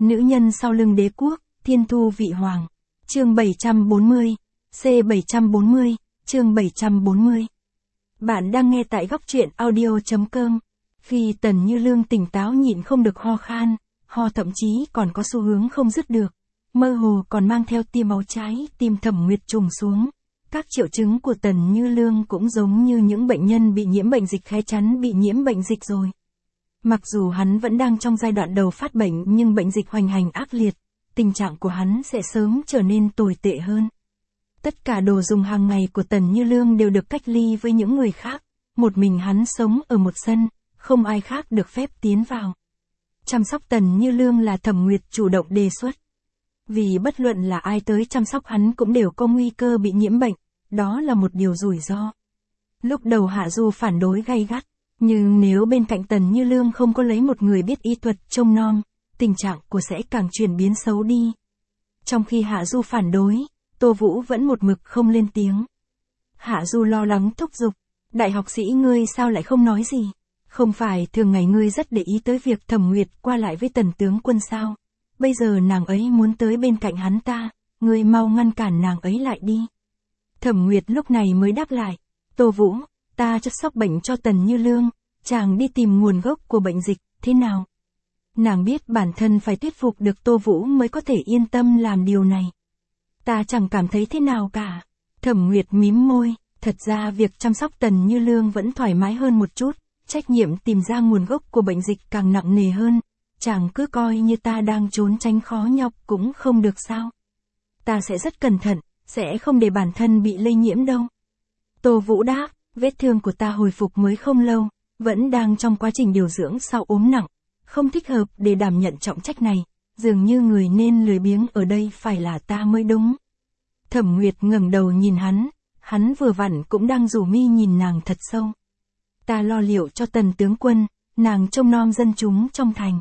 Nữ nhân sau lưng đế quốc, thiên thu vị hoàng. Chương 740, C740, chương 740. Bạn đang nghe tại góc truyện audio.com. Khi Tần Như Lương tỉnh táo nhịn không được ho khan, ho thậm chí còn có xu hướng không dứt được, mơ hồ còn mang theo tia máu trái, tim Thẩm Nguyệt trùng xuống. Các triệu chứng của Tần Như Lương cũng giống như những bệnh nhân bị nhiễm bệnh dịch khẽ chắn bị nhiễm bệnh dịch rồi. Mặc dù hắn vẫn đang trong giai đoạn đầu phát bệnh nhưng bệnh dịch hoành hành ác liệt, tình trạng của hắn sẽ sớm trở nên tồi tệ hơn. Tất cả đồ dùng hàng ngày của Tần Như Lương đều được cách ly với những người khác, một mình hắn sống ở một sân, không ai khác được phép tiến vào. Chăm sóc Tần Như Lương là Thẩm Nguyệt chủ động đề xuất. Vì bất luận là ai tới chăm sóc hắn cũng đều có nguy cơ bị nhiễm bệnh, đó là một điều rủi ro. Lúc đầu Hạ Du phản đối gay gắt, nhưng nếu bên cạnh Tần Như Lương không có lấy một người biết y thuật trông nom, tình trạng của sẽ càng chuyển biến xấu đi. Trong khi Hạ Du phản đối, Tô Vũ vẫn một mực không lên tiếng. Hạ Du lo lắng thúc giục, đại học sĩ ngươi sao lại không nói gì? Không phải thường ngày ngươi rất để ý tới việc Thẩm Nguyệt qua lại với Tần tướng quân sao? Bây giờ nàng ấy muốn tới bên cạnh hắn ta, ngươi mau ngăn cản nàng ấy lại đi. Thẩm Nguyệt lúc này mới đáp lại, Tô Vũ, ta chăm sóc bệnh cho Tần Như Lương, chàng đi tìm nguồn gốc của bệnh dịch, thế nào? Nàng biết bản thân phải thuyết phục được Tô Vũ mới có thể yên tâm làm điều này. Ta chẳng cảm thấy thế nào cả. Thẩm Nguyệt mím môi, thật ra việc chăm sóc Tần Như Lương vẫn thoải mái hơn một chút, trách nhiệm tìm ra nguồn gốc của bệnh dịch càng nặng nề hơn, chàng cứ coi như ta đang trốn tránh khó nhọc cũng không được sao. Ta sẽ rất cẩn thận, sẽ không để bản thân bị lây nhiễm đâu. Tô Vũ đáp, vết thương của ta hồi phục mới không lâu, vẫn đang trong quá trình điều dưỡng sau ốm nặng, không thích hợp để đảm nhận trọng trách này, dường như người nên lười biếng ở đây phải là ta mới đúng. Thẩm Nguyệt ngẩng đầu nhìn hắn vừa vặn cũng đang rủ mi nhìn nàng thật sâu. Ta lo liệu cho Tần tướng quân, nàng trông nom dân chúng trong thành.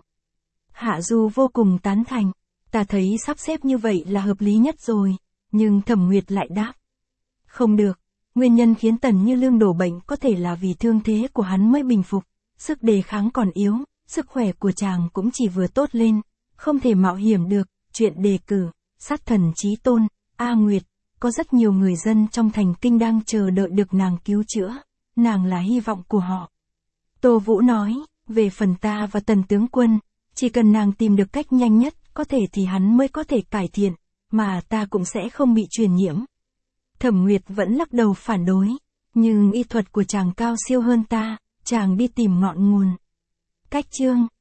Hạ Du vô cùng tán thành, ta thấy sắp xếp như vậy là hợp lý nhất rồi, nhưng Thẩm Nguyệt lại đáp. Không được, nguyên nhân khiến Tần Như Lương đổ bệnh có thể là vì thương thế của hắn mới bình phục, sức đề kháng còn yếu, sức khỏe của chàng cũng chỉ vừa tốt lên, không thể mạo hiểm được, chuyện đề cử, sát thần chí tôn, A Nguyệt, có rất nhiều người dân trong thành kinh đang chờ đợi được nàng cứu chữa, nàng là hy vọng của họ. Tô Vũ nói, về phần ta và Tần tướng quân, chỉ cần nàng tìm được cách nhanh nhất có thể thì hắn mới có thể cải thiện, mà ta cũng sẽ không bị truyền nhiễm. Thẩm Nguyệt vẫn lắc đầu phản đối, nhưng y thuật của chàng cao siêu hơn ta, chàng đi tìm ngọn nguồn. Cách chương